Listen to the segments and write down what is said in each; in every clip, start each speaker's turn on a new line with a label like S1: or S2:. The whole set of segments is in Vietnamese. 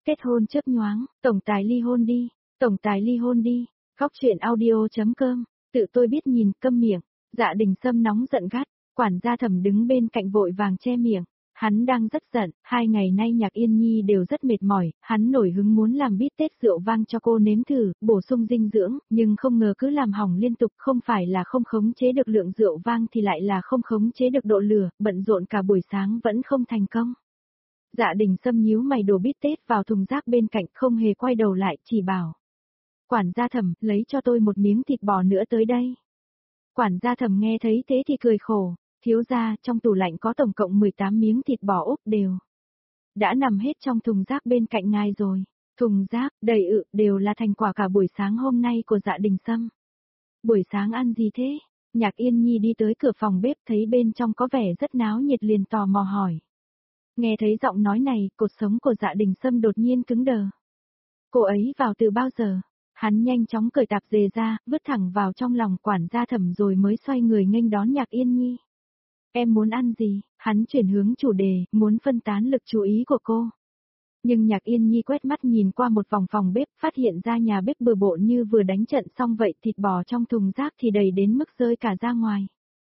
S1: Kết hôn chớp nhoáng, tổng tài ly hôn đi, tổng tài ly hôn đi. Góc truyện audio.com, tự tôi biết nhìn, câm miệng. Dạ Đình Sâm nóng giận gắt, quản gia Thẩm đứng bên cạnh vội vàng che miệng. Hắn đang rất giận, 2 ngày nay Nhạc Yên Nhi đều rất mệt mỏi, hắn nổi hứng muốn làm bít tết rượu vang cho cô nếm thử, bổ sung dinh dưỡng, nhưng không ngờ cứ làm hỏng liên tục, không phải là không khống chế được lượng rượu vang thì lại là không khống chế được độ lửa, bận rộn cả buổi sáng vẫn không thành công. Dạ Đình Sâm nhíu mày đổ bít tết vào thùng rác bên cạnh, không hề quay đầu lại, chỉ bảo. Quản gia Thẩm, lấy cho tôi một miếng thịt bò nữa tới đây. Quản gia Thẩm nghe thấy thế thì cười khổ, thiếu gia, trong tủ lạnh có tổng cộng 18 miếng thịt bò úp đều. Đã nằm hết trong thùng rác bên cạnh ngài rồi. Thùng rác, đầy đều là thành quả cả buổi sáng hôm nay của Dạ Đình Sâm. Buổi sáng ăn gì thế? Nhạc Yên Nhi đi tới cửa phòng bếp thấy bên trong có vẻ rất náo nhiệt liền tò mò hỏi. Nghe thấy giọng nói này, cột sống của Dạ Đình Sâm đột nhiên cứng đờ. Cô ấy vào từ bao giờ? Hắn nhanh chóng cởi tạp dề ra, vứt thẳng vào trong lòng quản gia Thẩm rồi mới xoay người nghênh đón Nhạc Yên Nhi. Em muốn ăn gì? Hắn chuyển hướng chủ đề, muốn phân tán lực chú ý của cô. Nhưng Nhạc Yên Nhi quét mắt nhìn qua một vòng phòng bếp, phát hiện ra nhà bếp bừa bộn như vừa đánh trận xong vậy, thịt bò trong thùng rác thì đầy đến mức rơi cả ra ngoài.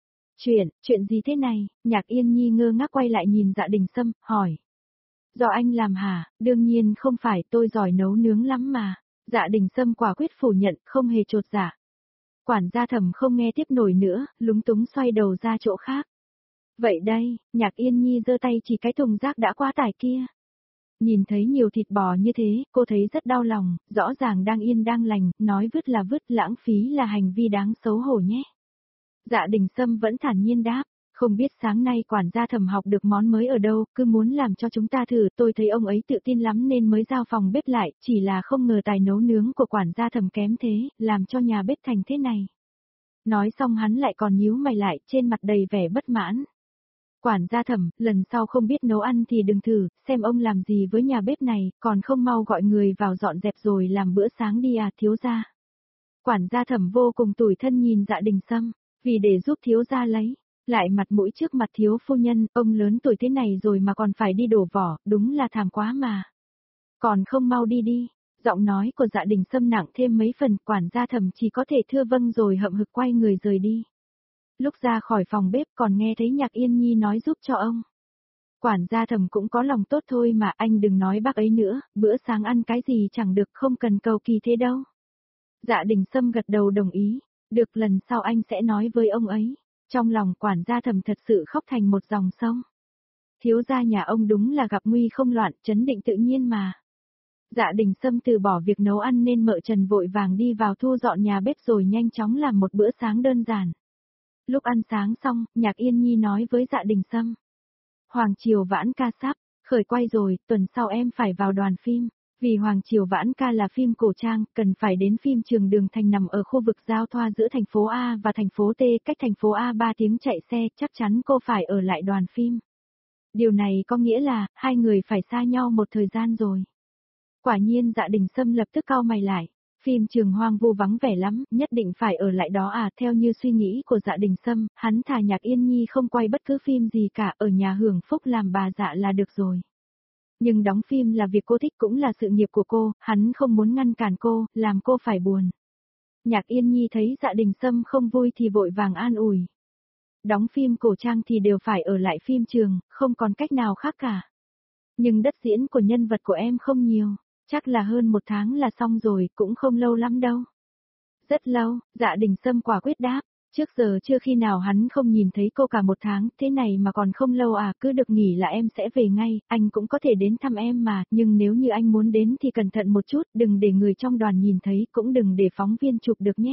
S1: Chuyện gì thế này? Nhạc Yên Nhi ngơ ngác quay lại nhìn Dạ Đình Sâm, hỏi. Do anh làm hả? Đương nhiên không phải, tôi giỏi nấu nướng lắm mà. Dạ Đình Sâm quả quyết phủ nhận, không hề chột dạ. Quản gia Thẩm không nghe tiếp nổi nữa, lúng túng xoay đầu ra chỗ khác. Vậy đây, Nhạc Yên Nhi giơ tay chỉ cái thùng rác đã quá tải kia. Nhìn thấy nhiều thịt bò như thế, cô thấy rất đau lòng, rõ ràng đang yên đang lành, nói vứt là vứt, lãng phí là hành vi đáng xấu hổ nhé. Dạ Đình Sâm vẫn thản nhiên đáp, không biết sáng nay quản gia Thẩm học được món mới ở đâu, cứ muốn làm cho chúng ta thử, tôi thấy ông ấy tự tin lắm nên mới giao phòng bếp lại, chỉ là không ngờ tài nấu nướng của quản gia Thẩm kém thế, làm cho nhà bếp thành thế này. Nói xong hắn lại còn nhíu mày lại, trên mặt đầy vẻ bất mãn. Quản gia Thẩm, lần sau không biết nấu ăn thì đừng thử, xem ông làm gì với nhà bếp này, còn không mau gọi người vào dọn dẹp rồi làm bữa sáng đi à, thiếu gia. Quản gia Thẩm vô cùng tủi thân nhìn Dạ Đình Sâm, vì để giúp thiếu gia lấy, lại mặt mũi trước mặt thiếu phu nhân, ông lớn tuổi thế này rồi mà còn phải đi đổ vỏ, đúng là thảm quá mà. Còn không mau đi đi, giọng nói của Dạ Đình Sâm nặng thêm mấy phần, quản gia Thẩm chỉ có thể thưa vâng rồi hậm hực quay người rời đi. Lúc ra khỏi phòng bếp còn nghe thấy Nhạc Yên Nhi nói giúp cho ông. Quản gia Thẩm cũng có lòng tốt thôi mà, anh đừng nói bác ấy nữa, bữa sáng ăn cái gì chẳng được, không cần cầu kỳ thế đâu. Dạ Đình Sâm gật đầu đồng ý, được, lần sau anh sẽ nói với ông ấy. Trong lòng quản gia Thẩm thật sự khóc thành một dòng sông. Thiếu gia nhà ông đúng là gặp nguy không loạn, trấn định tự nhiên mà. Dạ Đình Sâm từ bỏ việc nấu ăn nên Mợ Trần vội vàng đi vào thu dọn nhà bếp rồi nhanh chóng làm một bữa sáng đơn giản. Lúc ăn sáng xong, Nhạc Yên Nhi nói với Dạ Đình Sâm. Hoàng Triều Vãn Ca sắp khởi quay rồi, tuần sau em phải vào đoàn phim. Vì Hoàng Triều Vãn Ca là phim cổ trang, cần phải đến phim trường Đường Thành nằm ở khu vực giao thoa giữa thành phố A và thành phố T, cách thành phố A 3 tiếng chạy xe, chắc chắn cô phải ở lại đoàn phim. Điều này có nghĩa là, hai người phải xa nhau một thời gian rồi. Quả nhiên Dạ Đình Sâm lập tức cau mày lại. Phim trường hoang vu vắng vẻ lắm, nhất định phải ở lại đó à, theo như suy nghĩ của Dạ Đình Sâm, hắn thà Nhạc Yên Nhi không quay bất cứ phim gì cả, ở nhà hưởng phúc làm bà Dạ là được rồi. Nhưng đóng phim là việc cô thích cũng là sự nghiệp của cô, hắn không muốn ngăn cản cô, làm cô phải buồn. Nhạc Yên Nhi thấy Dạ Đình Sâm không vui thì vội vàng an ủi. Đóng phim cổ trang thì đều phải ở lại phim trường, không còn cách nào khác cả. Nhưng đất diễn của nhân vật của em không nhiều. Chắc là hơn 1 tháng là xong rồi, cũng không lâu lắm đâu. Rất lâu, Dạ Đình Sâm quả quyết đáp, trước giờ chưa khi nào hắn không nhìn thấy cô cả 1 tháng, thế này mà còn không lâu à, cứ được nghỉ là em sẽ về ngay, anh cũng có thể đến thăm em mà, nhưng nếu như anh muốn đến thì cẩn thận một chút, đừng để người trong đoàn nhìn thấy, cũng đừng để phóng viên chụp được nhé.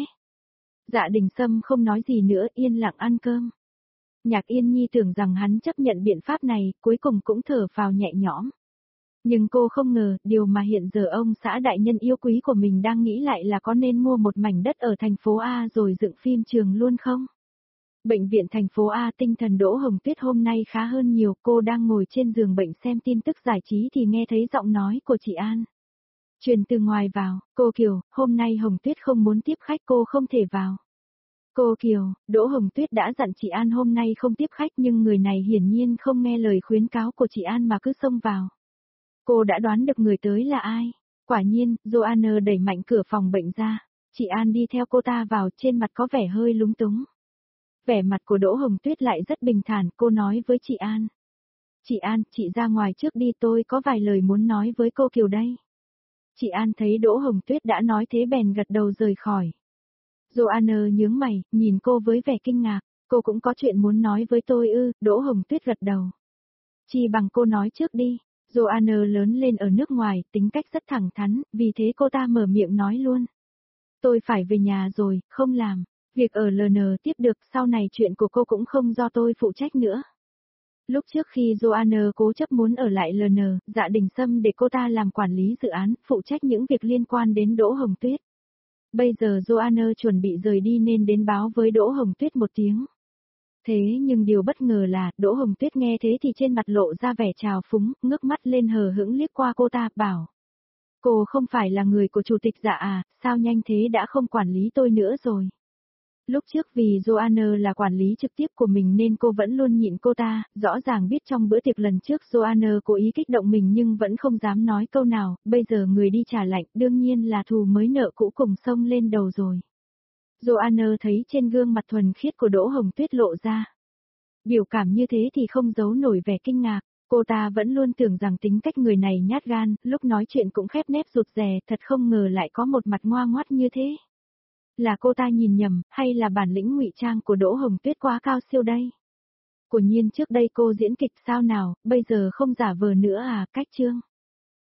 S1: Dạ Đình Sâm không nói gì nữa, yên lặng ăn cơm. Nhạc Yên Nhi tưởng rằng hắn chấp nhận biện pháp này, cuối cùng cũng thở phào nhẹ nhõm. Nhưng cô không ngờ, điều mà hiện giờ ông xã đại nhân yêu quý của mình đang nghĩ lại là có nên mua một mảnh đất ở thành phố A rồi dựng phim trường luôn không? Bệnh viện thành phố A, tinh thần Đỗ Hồng Tuyết hôm nay khá hơn nhiều, cô đang ngồi trên giường bệnh xem tin tức giải trí thì nghe thấy giọng nói của chị An. Truyền từ ngoài vào, cô Kiều, hôm nay Hồng Tuyết không muốn tiếp khách, cô không thể vào. Cô Kiều, Đỗ Hồng Tuyết đã dặn chị An hôm nay không tiếp khách nhưng người này hiển nhiên không nghe lời khuyến cáo của chị An mà cứ xông vào. Cô đã đoán được người tới là ai. Quả nhiên, Joanna đẩy mạnh cửa phòng bệnh ra. Chị An đi theo cô ta vào, trên mặt có vẻ hơi lúng túng. Vẻ mặt của Đỗ Hồng Tuyết lại rất bình thản, cô nói với chị An. Chị An, chị ra ngoài trước đi, tôi có vài lời muốn nói với cô Kiều đây. Chị An thấy Đỗ Hồng Tuyết đã nói thế bèn gật đầu rời khỏi. Joanna nhướng mày, nhìn cô với vẻ kinh ngạc, cô cũng có chuyện muốn nói với tôi ư, Đỗ Hồng Tuyết gật đầu. Chỉ bằng cô nói trước đi. Joanna lớn lên ở nước ngoài, tính cách rất thẳng thắn, vì thế cô ta mở miệng nói luôn. Tôi phải về nhà rồi, không làm. Việc ở LN tiếp được, sau này chuyện của cô cũng không do tôi phụ trách nữa. Lúc trước khi Joanna cố chấp muốn ở lại LN, Dạ Đình Sâm để cô ta làm quản lý dự án, phụ trách những việc liên quan đến Đỗ Hồng Tuyết. Bây giờ Joanna chuẩn bị rời đi nên đến báo với Đỗ Hồng Tuyết một tiếng. Thế nhưng điều bất ngờ là, Đỗ Hồng Tuyết nghe thế thì trên mặt lộ ra vẻ trào phúng, ngước mắt lên hờ hững liếc qua cô ta, bảo. Cô không phải là người của chủ tịch Dạ à, sao nhanh thế đã không quản lý tôi nữa rồi. Lúc trước vì Joanna là quản lý trực tiếp của mình nên cô vẫn luôn nhịn cô ta, rõ ràng biết trong bữa tiệc lần trước Joanna cố ý kích động mình nhưng vẫn không dám nói câu nào, bây giờ người đi trả lạnh đương nhiên là thù mới nợ cũ cùng xông lên đầu rồi. Joanna thấy trên gương mặt thuần khiết của Đỗ Hồng Tuyết lộ ra. Biểu cảm như thế thì không giấu nổi vẻ kinh ngạc, cô ta vẫn luôn tưởng rằng tính cách người này nhát gan, lúc nói chuyện cũng khép nép rụt rè, thật không ngờ lại có một mặt ngoa ngoắt như thế. Là cô ta nhìn nhầm, hay là bản lĩnh ngụy trang của Đỗ Hồng Tuyết quá cao siêu đây? Quả nhiên trước đây cô diễn kịch sao nào, bây giờ không giả vờ nữa à, cách chương.